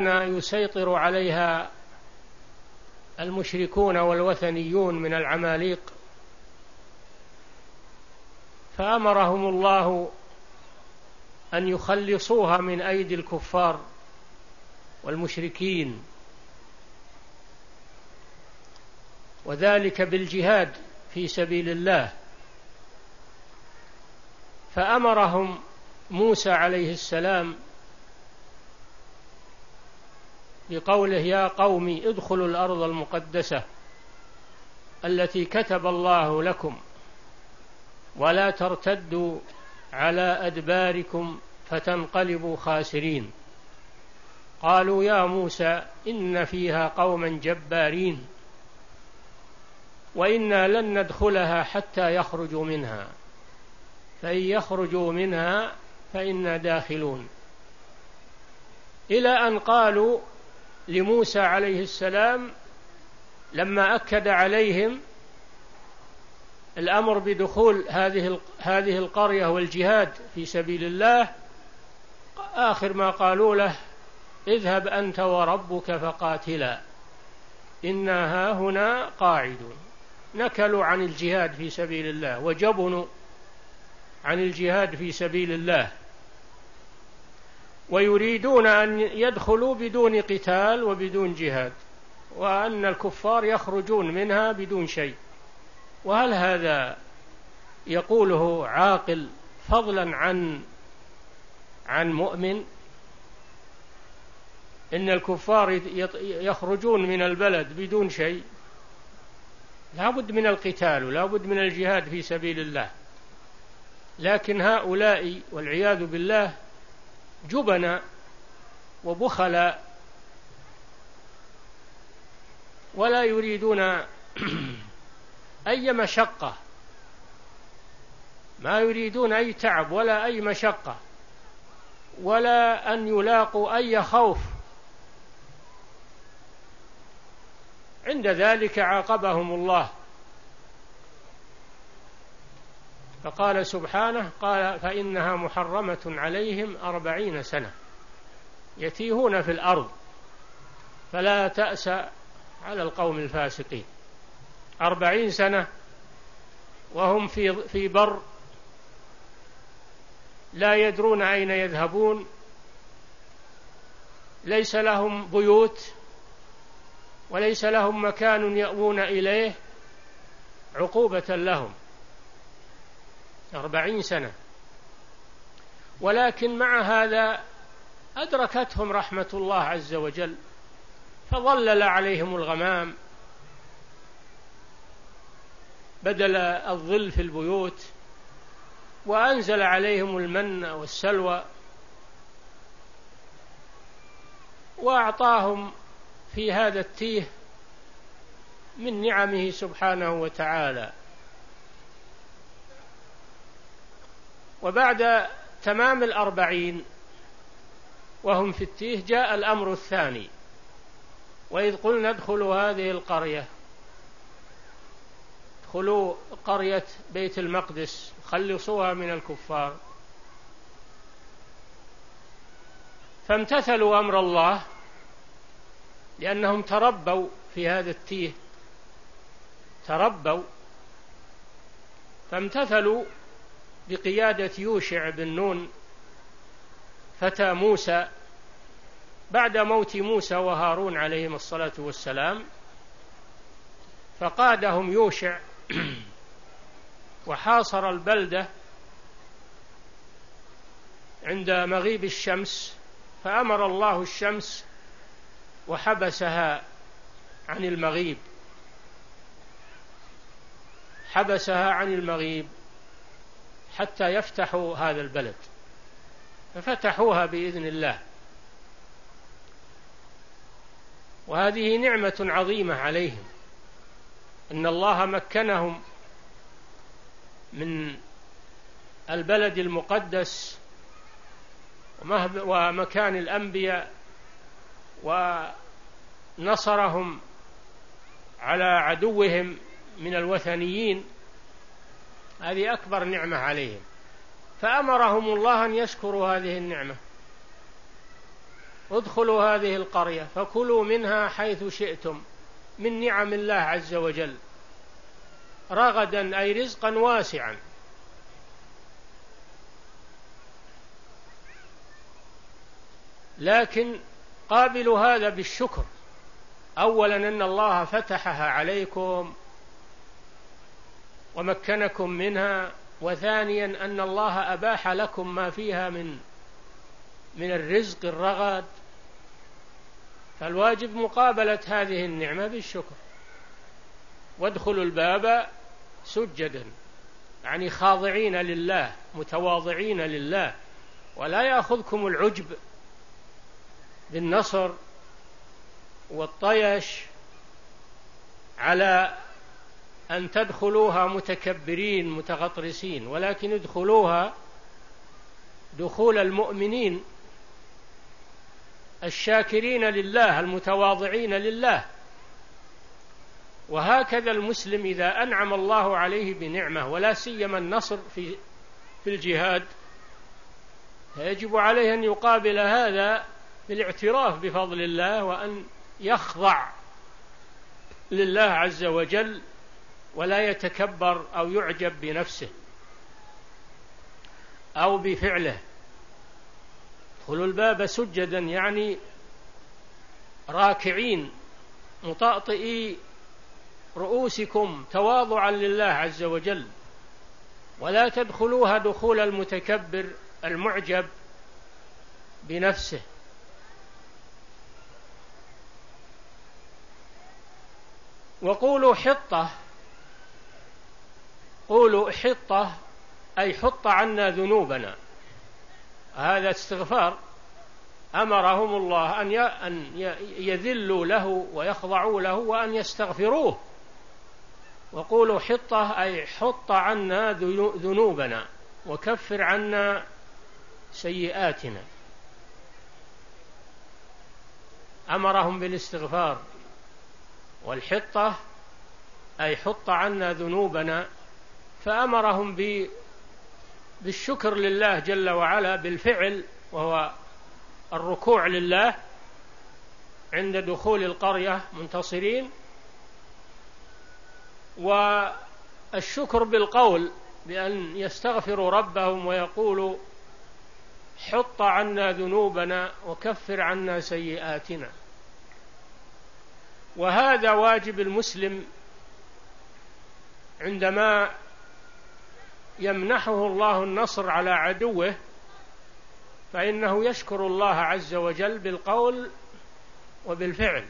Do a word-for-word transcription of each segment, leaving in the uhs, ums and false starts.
يسيطر عليها المشركون والوثنيون من العماليق، فأمرهم الله أن يخلصوها من أيدي الكفار والمشركين، وذلك بالجهاد في سبيل الله. فأمرهم موسى عليه السلام بقوله: يا قوم ادخلوا الأرض المقدسة التي كتب الله لكم ولا ترتدوا على أدباركم فتنقلبوا خاسرين. قالوا يا موسى إن فيها قوما جبارين وإنا لن ندخلها حتى يخرجوا منها فإن يخرجوا منها فإنا داخلون، إلى أن قالوا لموسى عليه السلام لما أكد عليهم الأمر بدخول هذه هذه القرية والجهاد في سبيل الله، آخر ما قالوا له: اذهب أنت وربك فقاتلا إنا هاهنا قاعدون. نكلوا عن الجهاد في سبيل الله وجبنوا عن الجهاد في سبيل الله، ويريدون أن يدخلوا بدون قتال وبدون جهاد، وأن الكفار يخرجون منها بدون شيء. وهل هذا يقوله عاقل فضلا عن عن مؤمن؟ إن الكفار يخرجون من البلد بدون شيء، لا بد من القتال ولا بد من الجهاد في سبيل الله. لكن هؤلاء والعياذ بالله جبنا وبخلا، ولا يريدون أي مشقة، ما يريدون أي تعب ولا أي مشقة ولا أن يلاقوا أي خوف. عند ذلك عاقبهم الله فقال سبحانه: قال فإنها محرمة عليهم أربعين سنة يتيهون في الأرض فلا تأس على القوم الفاسقين. أربعين سنة وهم في في بر، لا يدرون أين يذهبون، ليس لهم بيوت وليس لهم مكان يأوون إليه، عقوبة لهم أربعين سنة. ولكن مع هذا أدركتهم رحمة الله عز وجل فظلل عليهم الغمام بدل الظل في البيوت، وأنزل عليهم المن والسلوى، وأعطاهم في هذا التيه من نعمه سبحانه وتعالى. وبعد تمام الأربعين وهم في التيه جاء الأمر الثاني: وإذ قلنا ادخلوا هذه القرية، ادخلوا قرية بيت المقدس خلصوها من الكفار. فامتثلوا أمر الله لأنهم تربوا في هذا التيه، تربوا فامتثلوا بقيادة يوشع بن نون فتى موسى بعد موت موسى وهارون عليهم الصلاة والسلام. فقادهم يوشع وحاصر البلدة عند مغيب الشمس، فأمر الله الشمس وحبسها عن المغيب، حبسها عن المغيب حتى يفتحوا هذا البلد، ففتحوها بإذن الله. وهذه نعمة عظيمة عليهم، أن الله مكنهم من البلد المقدس ومكان الأنبياء، ونصرهم على عدوهم من الوثنيين. هذه أكبر نعمة عليهم، فأمرهم الله أن يشكروا هذه النعمة ادخلوا هذه القرية فكلوا منها حيث شئتم من نعم الله عز وجل رغدا أي رزقا واسعا. لكن قابلوا هذا بالشكر، أولا أن الله فتحها عليكم ومكنكم منها، وثانيا أن الله أباح لكم ما فيها من من الرزق الرغد، فالواجب مقابلة هذه النعمة بالشكر. وادخلوا الباب سجدا يعني خاضعين لله متواضعين لله، ولا يأخذكم العجب بالنصر والطيش على أن تدخلوها متكبرين متغطرسين، ولكن ادخلوها دخول المؤمنين الشاكرين لله المتواضعين لله. وهكذا المسلم إذا أنعم الله عليه بنعمة ولا سيما النصر في في الجهاد، فيجب عليه أن يقابل هذا بالاعتراف بفضل الله وأن يخضع لله عز وجل ولا يتكبر أو يعجب بنفسه أو بفعله. ادخلوا الباب سجدا يعني راكعين مطأطئي رؤوسكم تواضعا لله عز وجل، ولا تدخلوها دخول المتكبر المعجب بنفسه. وقولوا حطة، قولوا حطة أي حط عنا ذنوبنا، هذا استغفار أمرهم الله أن يذلوا له ويخضعوا له وأن يستغفروه. وقولوا حطة أي حط عنا ذنوبنا وكفر عنا سيئاتنا، أمرهم بالاستغفار. والحطة أي حط عنا ذنوبنا، فأمرهم بالشكر لله جل وعلا بالفعل، وهو الركوع لله عند دخول القرية منتصرين، والشكر بالقول بأن يستغفروا ربهم ويقولوا حط عنا ذنوبنا وكفر عنا سيئاتنا. وهذا واجب المسلم عندما يمنحه الله النصر على عدوه، فإنه يشكر الله عز وجل بالقول وبالفعل.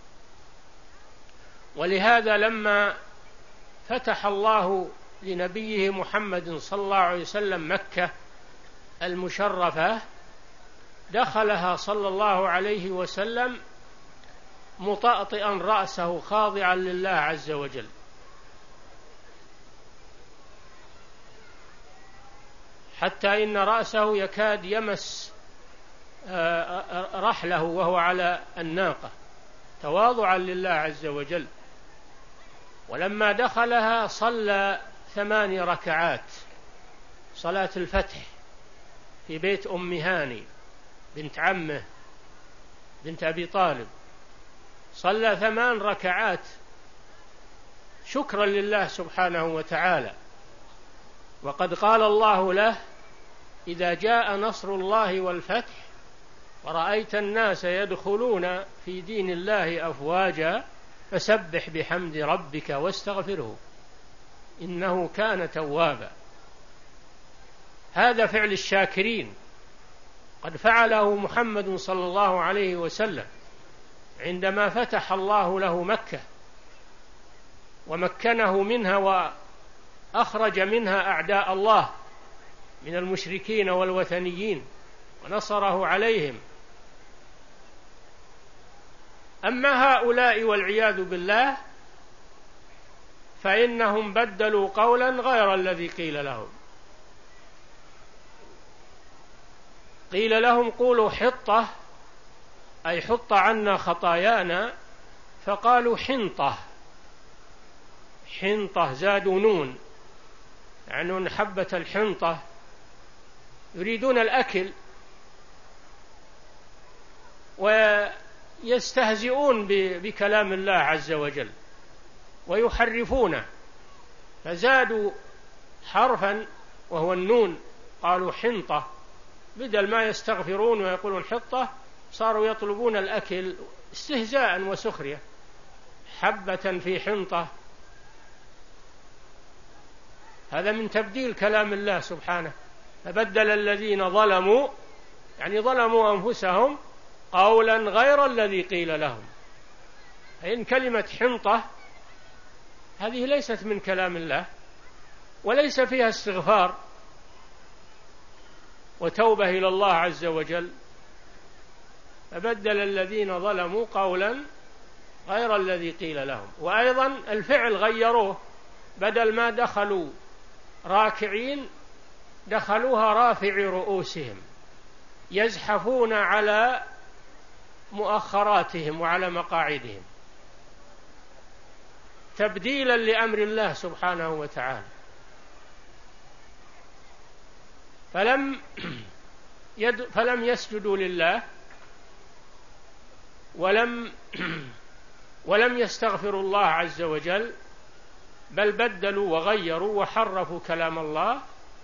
ولهذا لما فتح الله لنبيه محمد صلى الله عليه وسلم مكة المشرفة، دخلها صلى الله عليه وسلم مطأطئا رأسه خاضعا لله عز وجل، حتى إن رأسه يكاد يمس رحله وهو على الناقة تواضعا لله عز وجل. ولما دخلها صلى ثماني ركعات صلاة الفتح في بيت أم هاني بنت عمه بنت أبي طالب، صلى ثمان ركعات شكرا لله سبحانه وتعالى. وقد قال الله له: إذا جاء نصر الله والفتح ورأيت الناس يدخلون في دين الله أفواجا فسبح بحمد ربك واستغفره إنه كان توابا. هذا فعل الشاكرين قد فعله محمد صلى الله عليه وسلم عندما فتح الله له مكة ومكنه منها وأخرج منها أعداء الله من المشركين والوثنيين ونصره عليهم. أما هؤلاء والعياذ بالله فإنهم بدلوا قولا غير الذي قيل لهم. قيل لهم قولوا حطة أي حط عنا خطايانا، فقالوا حنطة. حنطة زادوا نون، يعني حبة الحنطة، يريدون الأكل. ويستهزئون بكلام الله عز وجل ويحرفونه، فزادوا حرفا وهو النون، قالوا حنطة، بدل ما يستغفرون ويقولون حطة صاروا يطلبون الأكل استهزاء وسخرية، حبة في حنطة. هذا من تبديل كلام الله سبحانه. فبدل الذين ظلموا يعني ظلموا أنفسهم قولا غير الذي قيل لهم. إن كلمة حنطة هذه ليست من كلام الله وليس فيها استغفار وتوبة إلى الله عز وجل. فبدل الذين ظلموا قولا غير الذي قيل لهم. وأيضا الفعل غيروه، بدل ما دخلوا راكعين دخلوها رافعي رؤوسهم، يزحفون على مؤخراتهم وعلى مقاعدهم تبديلا لأمر الله سبحانه وتعالى. فلم يد فلم يسجدوا لله ولم ولم يستغفروا الله عز وجل، بل بدلوا وغيروا وحرفوا كلام الله،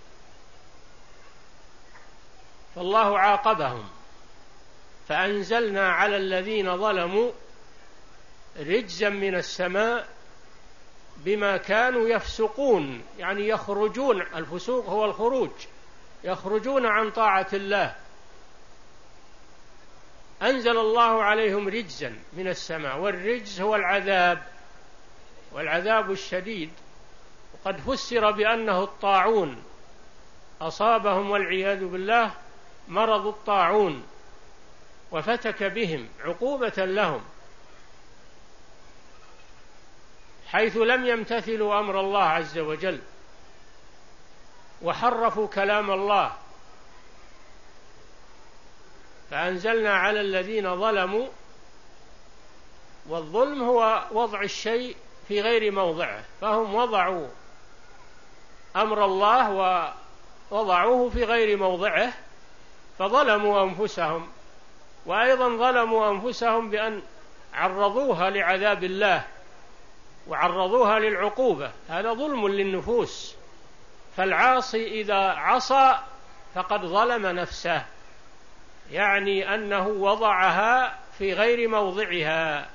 فالله عاقبهم. فأنزلنا على الذين ظلموا رجزا من السماء بما كانوا يفسقون، يعني يخرجون، الفسوق هو الخروج، يخرجون عن طاعة الله. أنزل الله عليهم رجزا من السماء، والرجز هو العذاب، والعذاب الشديد. وقد فسر بأنه الطاعون، أصابهم والعياذ بالله مرض الطاعون وفتك بهم عقوبة لهم، حيث لم يمتثلوا أمر الله عز وجل وحرفوا كلام الله. فأنزلنا على الذين ظلموا، والظلم هو وضع الشيء في غير موضعه، فهم وضعوا أمر الله ووضعوه في غير موضعه فظلموا أنفسهم. وأيضا ظلموا أنفسهم بأن عرضوها لعذاب الله وعرضوها للعقوبة، هذا ظلم للنفوس. فالعاصي إذا عصى فقد ظلم نفسه، يعني أنه وضعها في غير موضعها،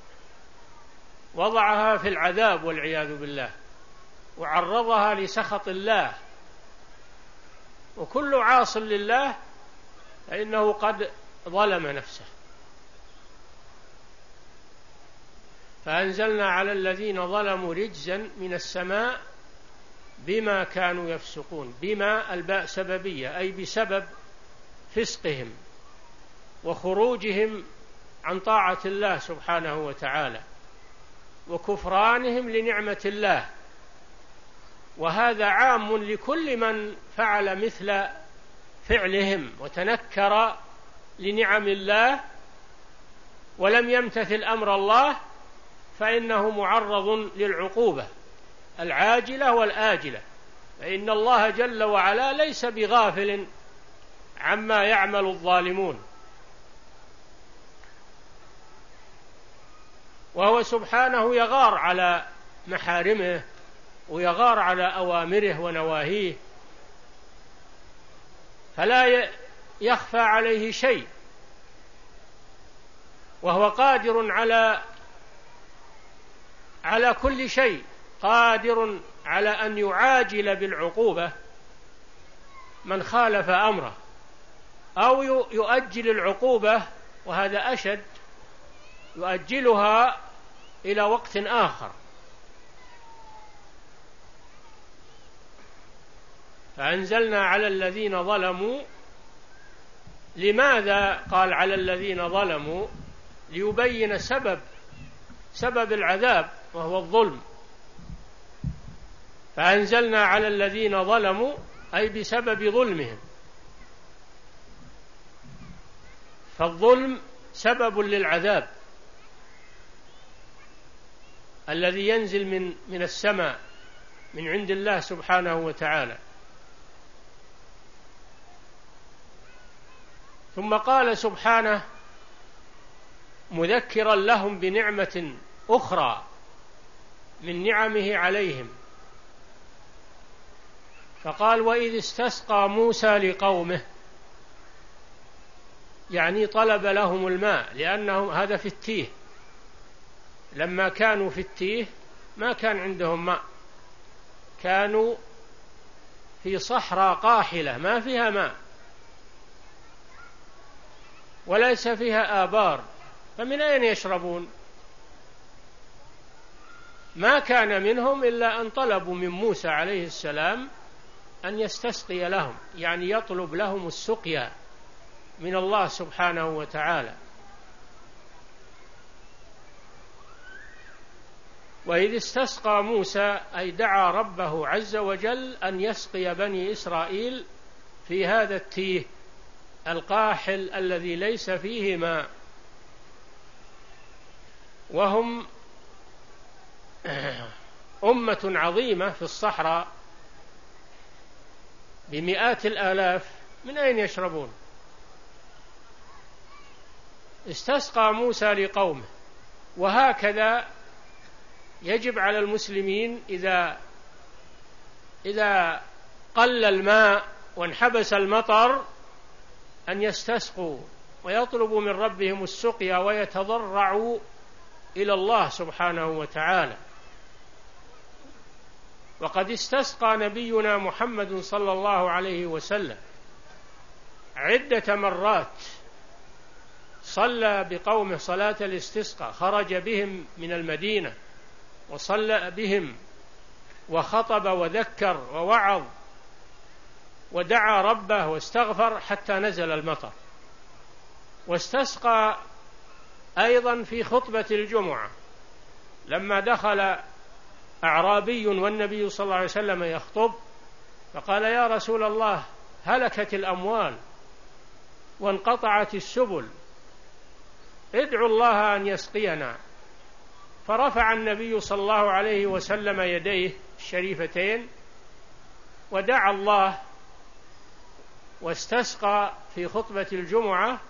وضعها في العذاب والعياذ بالله، وعرضها لسخط الله. وكل عاص لله فإنه قد ظلم نفسه. فأنزلنا على الذين ظلموا رجزا من السماء بما كانوا يفسقون. بما الباء سببية، أي بسبب فسقهم وخروجهم عن طاعة الله سبحانه وتعالى وكفرانهم لنعمة الله. وهذا عام لكل من فعل مثل فعلهم وتنكر لنعم الله ولم يمتثل أمر الله، فإنه معرض للعقوبة العاجلة والآجلة. فإن الله جل وعلا ليس بغافل عما يعمل الظالمون، وهو سبحانه يغار على محارمه ويغار على أوامره ونواهيه، فلا يخفى عليه شيء، وهو قادر على على كل شيء، قادر على أن يعاجل بالعقوبة من خالف أمره، أو يؤجل العقوبة، وهذا أشد، يؤجلها إلى وقت آخر. فأنزلنا على الذين ظلموا. لماذا قال على الذين ظلموا؟ ليبين سبب سبب العذاب وهو الظلم. فأنزلنا على الذين ظلموا أي بسبب ظلمهم، فالظلم سبب للعذاب الذي ينزل من من السماء من عند الله سبحانه وتعالى. ثم قال سبحانه مذكرا لهم بنعمة أخرى من نعمه عليهم، فقال وإذ استسقى موسى لقومه، يعني طلب لهم الماء، لأنهم هذا في التيه، لما كانوا في التيه ما كان عندهم ماء، كانوا في صحراء قاحلة ما فيها ماء وليس فيها آبار، فمن أين يشربون؟ ما كان منهم إلا أن طلبوا من موسى عليه السلام أن يستسقي لهم، يعني يطلب لهم السقيا من الله سبحانه وتعالى. وإذ استسقى موسى أي دعا ربه عز وجل أن يسقي بني إسرائيل في هذا التيه القاحل الذي ليس فيه ماء، وهم أمة عظيمة في الصحراء بمئات الآلاف، من أين يشربون؟ استسقى موسى لقومه. وهكذا يجب على المسلمين إذا إذا قل الماء وانحبس المطر أن يستسقوا ويطلبوا من ربهم السقيا ويتضرعوا إلى الله سبحانه وتعالى. وقد استسقى نبينا محمد صلى الله عليه وسلم عدة مرات، صلى بقومه صلاة الاستسقاء، خرج بهم من المدينة وصلى بهم وخطب وذكر ووعظ ودعا ربه واستغفر حتى نزل المطر. واستسقى أيضا في خطبة الجمعة لما دخل أعرابي والنبي صلى الله عليه وسلم يخطب، فقال يا رسول الله هلكت الأموال وانقطعت السبل، ادعوا الله أن يسقينا. فرفع النبي صلى الله عليه وسلم يديه الشريفتين ودعا الله واستسقى في خطبة الجمعة،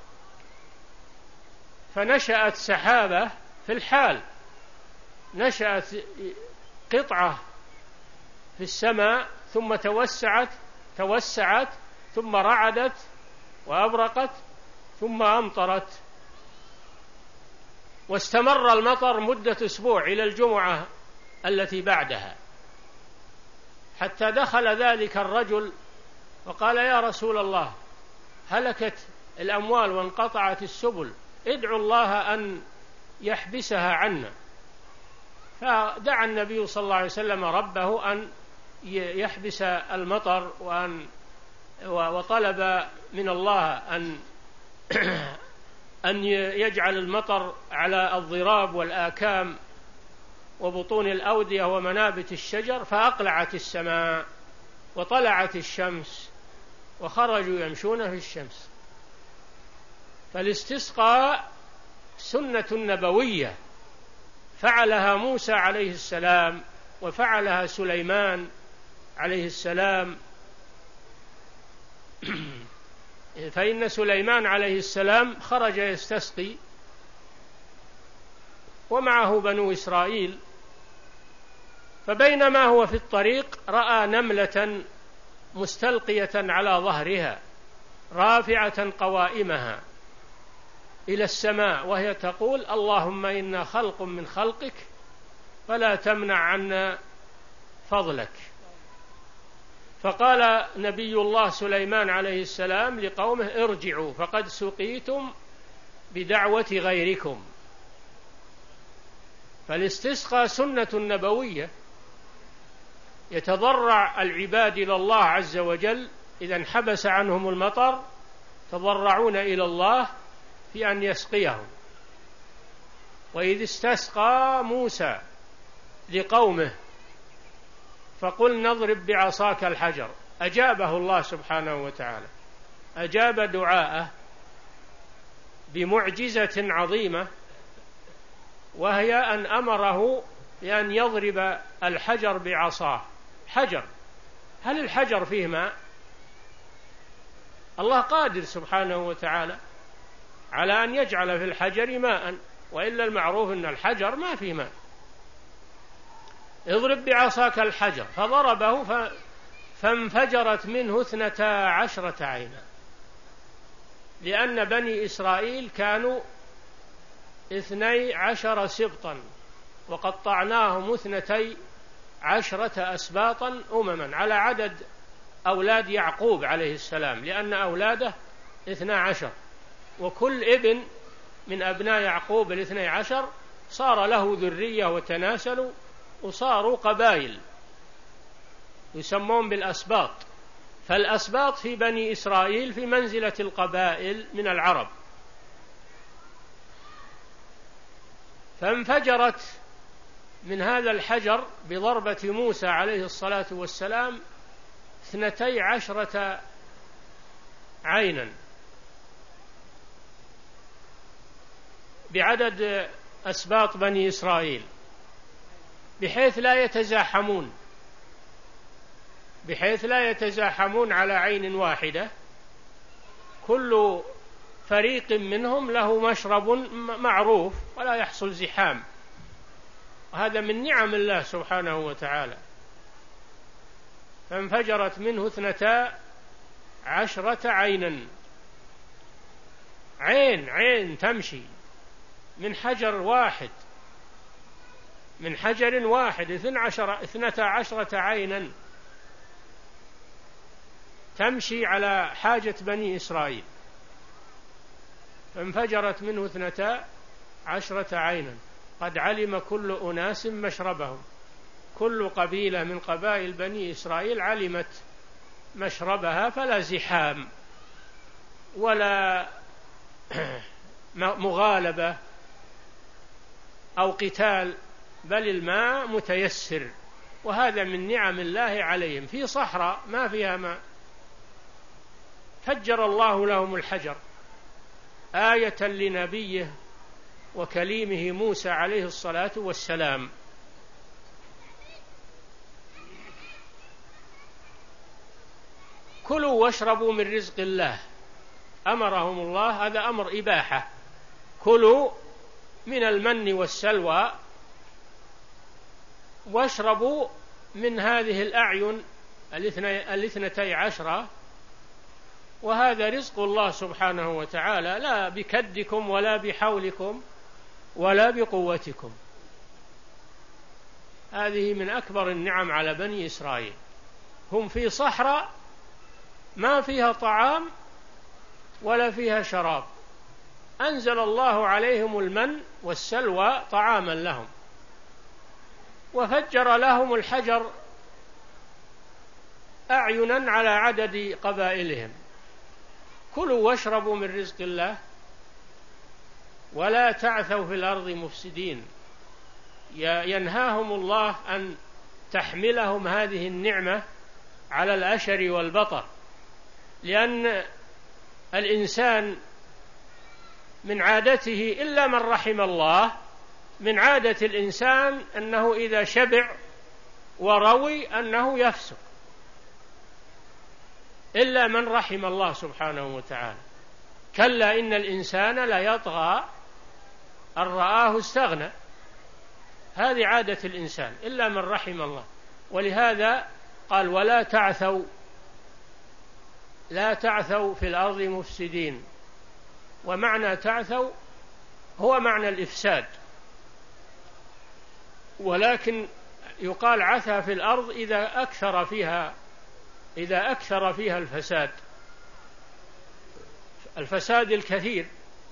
فنشأت سحابة في الحال، نشأت قطعة في السماء ثم توسعت توسعت ثم رعدت وأبرقت ثم أمطرت، واستمر المطر مدة أسبوع إلى الجمعة التي بعدها، حتى دخل ذلك الرجل وقال يا رسول الله هلكت الأموال وانقطعت السبل، ادعوا الله أن يحبسها عنا. فدعا النبي صلى الله عليه وسلم ربه أن يحبس المطر وأن وطلب من الله أن أن يجعل المطر على الضراب والآكام وبطون الأودية ومنابت الشجر، فأقلعت السماء وطلعت الشمس وخرجوا يمشون في الشمس. فالاستسقاء سنة نبوية فعلها موسى عليه السلام وفعلها سليمان عليه السلام. فإن سليمان عليه السلام خرج يستسقي ومعه بنو إسرائيل، فبينما هو في الطريق رأى نملة مستلقية على ظهرها رافعة قوائمها إلى السماء وهي تقول اللهم إنا خلق من خلقك فلا تمنع عنا فضلك. فقال نبي الله سليمان عليه السلام لقومه ارجعوا فقد سقيتم بدعوة غيركم. فالاستسقاء سنة نبوية يتضرع العباد إلى الله عز وجل إذا انحبس عنهم المطر، تضرعون إلى الله في أن يسقيهم. وإذ استسقى موسى لقومه فقل نضرب بعصاك الحجر، أجابه الله سبحانه وتعالى، أجاب دعاءه بمعجزة عظيمة، وهي أن أمره بأن يضرب الحجر بعصاه. حجر، هل الحجر فيه ماء؟ الله قادر سبحانه وتعالى على أن يجعل في الحجر ماء، وإلا المعروف أن الحجر ما فيه ماء. اضرب بعصاك الحجر، فضربه فانفجرت منه اثنتا عشرة عينا، لأن بني إسرائيل كانوا اثني عشر سبطا، وقطعناهم اثنتي عشرة أسباطا أمما على عدد أولاد يعقوب عليه السلام، لأن أولاده اثنا عشر، وكل ابن من أبناء يعقوب الاثني عشر صار له ذرية وتناسلوا وصاروا قبائل يسمون بالأسباط. فالأسباط في بني إسرائيل في منزلة القبائل من العرب. فانفجرت من هذا الحجر بضربة موسى عليه الصلاة والسلام اثنتي عشرة عينا بعدد أسباط بني إسرائيل، بحيث لا يتزاحمون بحيث لا يتزاحمون على عين واحدة، كل فريق منهم له مشرب معروف ولا يحصل زحام، وهذا من نعم الله سبحانه وتعالى. فانفجرت منه اثنتا عشرة عينا، عين عين تمشي من حجر واحد من حجر واحد اثنتا عشرة عينا تمشي على حاجة بني إسرائيل. فانفجرت منه اثنتا عشرة عينا قد علم كل أناس مشربهم، كل قبيلة من قبائل بني إسرائيل علمت مشربها، فلا زحام ولا مغالبة أو قتال، بل الماء متيسر، وهذا من نعم الله عليهم. في صحراء ما فيها ماء فجر الله لهم الحجر آية لنبيه وكليمه موسى عليه الصلاة والسلام. كلوا واشربوا من رزق الله، أمرهم الله، هذا أمر إباحة. كلوا من المن والسلوى واشربوا من هذه الأعين الاثنتي عشرة، وهذا رزق الله سبحانه وتعالى، لا بكدكم ولا بحولكم ولا بقوتكم. هذه من أكبر النعم على بني إسرائيل. هم في صحراء ما فيها طعام ولا فيها شراب، أنزل الله عليهم المن والسلوى طعاما لهم، وفجر لهم الحجر أعينا على عدد قبائلهم. كلوا واشربوا من رزق الله ولا تعثوا في الأرض مفسدين. ينهاهم الله أن تحملهم هذه النعمة على الأشر والبطر، لأن الإنسان من عادته إلا من رحم الله، من عادة الإنسان أنه إذا شبع وروي أنه يفسق، إلا من رحم الله سبحانه وتعالى. كلا إن الإنسان لا يطغى أن رآه استغنى، هذه عادة الإنسان إلا من رحم الله. ولهذا قال ولا تعثوا لا تعثوا في الأرض مفسدين. ومعنى تعثوا هو معنى الإفساد، ولكن يقال عثى في الأرض إذا أكثر فيها إذا أكثر فيها الفساد الفساد الكثير.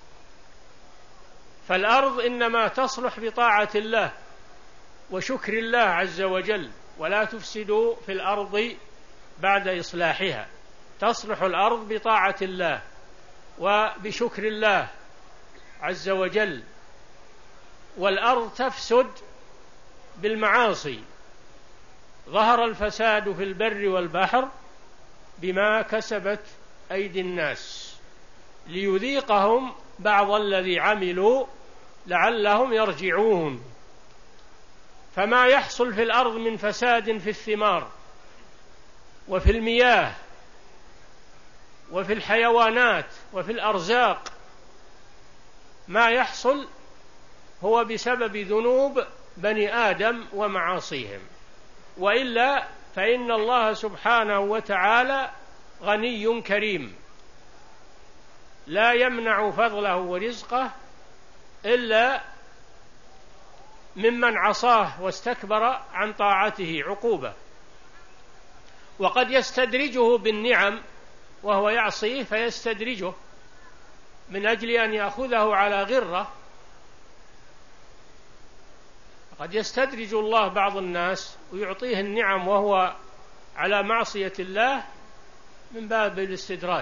فالأرض إنما تصلح بطاعة الله وشكر الله عز وجل، ولا تفسدوا في الأرض بعد إصلاحها. تصلح الأرض بطاعة الله وبشكر الله عز وجل، والأرض تفسد بالمعاصي. ظهر الفساد في البر والبحر بما كسبت أيدي الناس ليذيقهم بعض الذي عملوا لعلهم يرجعون. فما يحصل في الأرض من فساد في الثمار وفي المياه وفي الحيوانات وفي الأرزاق ما يحصل هو بسبب ذنوب بني آدم ومعاصيهم، وإلا فإن الله سبحانه وتعالى غني كريم لا يمنع فضله ورزقه إلا ممن عصاه واستكبر عن طاعته عقوبة، وقد يستدرجه بالنعم وهو يعصيه فيستدرجه من أجل أن يأخذه على غرة. قد يستدرج الله بعض الناس ويعطيه النعم وهو على معصية الله من باب الاستدراج.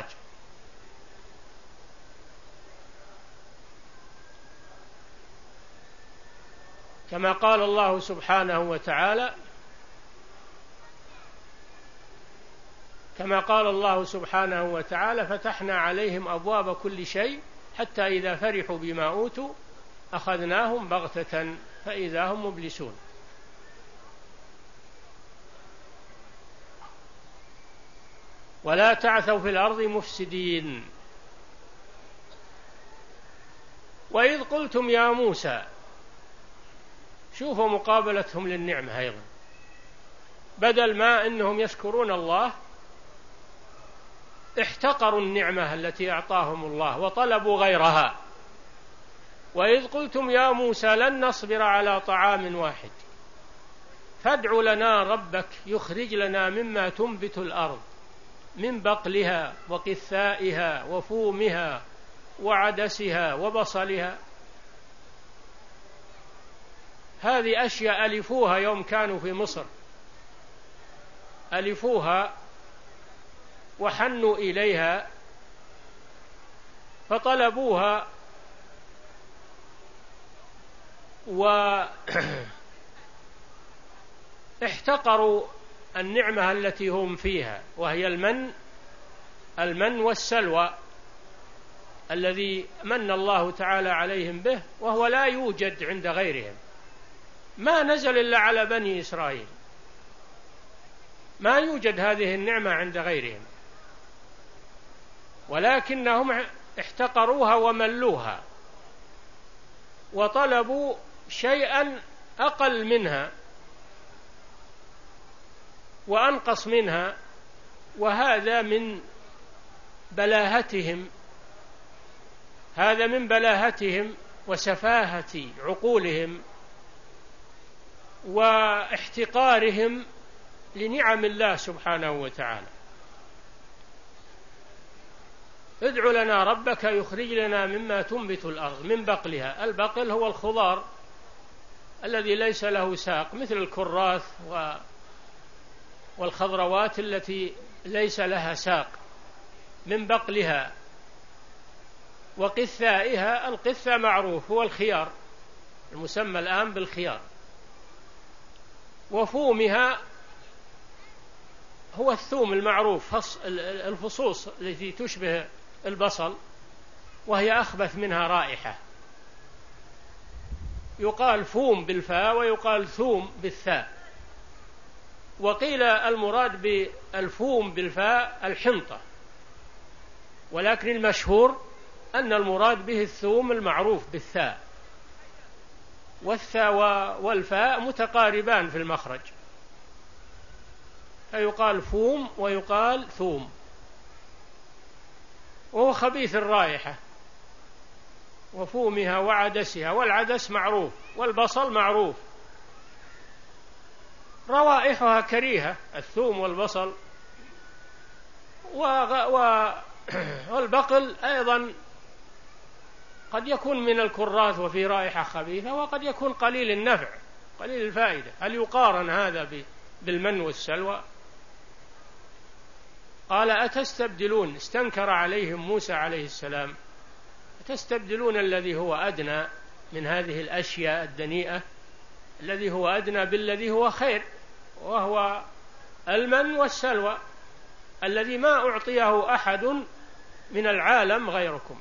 كما قال الله سبحانه وتعالى كما قال الله سبحانه وتعالى فتحنا عليهم أبواب كل شيء حتى إذا فرحوا بما أوتوا أخذناهم بغتة فإذا هم مبلسون. ولا تعثوا في الأرض مفسدين. وإذ قلتم يا موسى، شوفوا مقابلتهم للنعمة أيضا، بدل ما أنهم يشكرون الله احتقروا النعمة التي أعطاهم الله وطلبوا غيرها. وإذ قلتم يا موسى لن نصبر على طعام واحد فادع لنا ربك يخرج لنا مما تنبت الأرض من بقلها وقثائها وفومها وعدسها وبصلها. هذه أشياء ألفوها يوم كانوا في مصر، ألفوها وحنوا إليها فطلبوها واحتقروا النعمة التي هم فيها، وهي المن المن والسلوى الذي من الله تعالى عليهم به، وهو لا يوجد عند غيرهم، ما نزل إلا على بني إسرائيل، ما يوجد هذه النعمة عند غيرهم، ولكنهم احتقروها وملوها وطلبوا شيئا أقل منها وأنقص منها، وهذا من بلاهتهم هذا من بلاهتهم وسفاهة عقولهم واحتقارهم لنعم الله سبحانه وتعالى. ادع لنا ربك يخرج لنا مما تنبت الأرض من بقلها. البقل هو الخضار الذي ليس له ساق، مثل الكراث والخضروات التي ليس لها ساق، من بقلها وقثائها. القثة معروف هو الخيار المسمى الآن بالخيار، وفومها هو الثوم المعروف، الفصوص التي تشبه البصل وهي أخبث منها رائحة، يقال فوم بالفاء ويقال ثوم بالثاء. وقيل المراد بالفوم بالفاء الحنطة، ولكن المشهور أن المراد به الثوم المعروف بالثاء، والثاء والفاء متقاربان في المخرج، فيقال فوم ويقال ثوم، وهو خبيث الرائحة. وفومها وعدسها، والعدس معروف والبصل معروف، روائحها كريهة الثوم والبصل. والبقل أيضا قد يكون من الكراث وفي رائحة خبيثة، وقد يكون قليل النفع قليل الفائدة. هل يقارن هذا بالمن والسلوى؟ قال أتستبدلون، استنكر عليهم موسى عليه السلام، أتستبدلون الذي هو أدنى من هذه الأشياء الدنيئة الذي هو أدنى بالذي هو خير، وهو المن والسلوى الذي ما أعطيه أحد من العالم غيركم.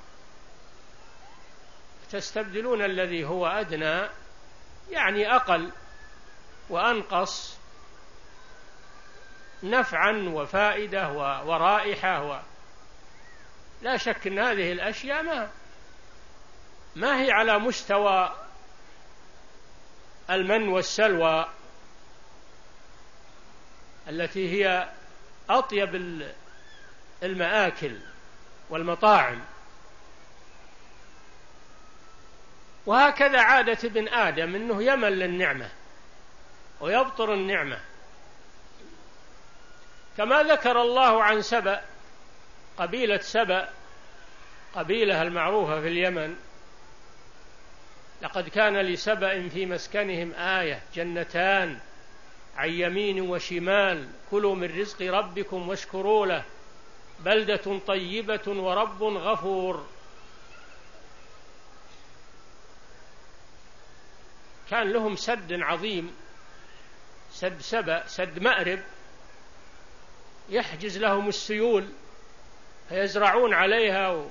تستبدلون الذي هو أدنى يعني أقل وأنقص نفعا وفائدة ورائحة و... لا شك أن هذه الأشياء ما ما هي على مستوى المن والسلوى التي هي أطيب المآكل والمطاعم. وهكذا عادة ابن آدم أنه يمل للنعمة ويبطر النعمة، كما ذكر الله عن سبأ، قبيلة سبأ، قبيلة المعروفة في اليمن: لقد كان لسبأ في مسكنهم آية جنتان عن يمين وشمال كلوا من رزق ربكم واشكروا له بلدة طيبة ورب غفور. كان لهم سد عظيم، سد سبأ، سد مأرب، يحجز لهم السيول فيزرعون عليها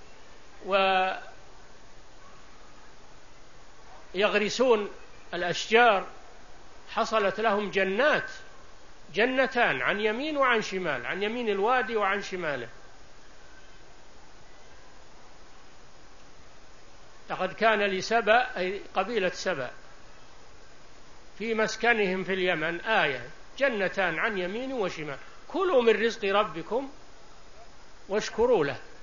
ويغرسون الأشجار. حصلت لهم جنات، جنتان عن يمين وعن شمال، عن يمين الوادي وعن شماله. لقد كان لسبأ، أي قبيلة سبأ، في مسكنهم في اليمن آية جنتان عن يمين وشمال كلوا من رزق ربكم واشكروا له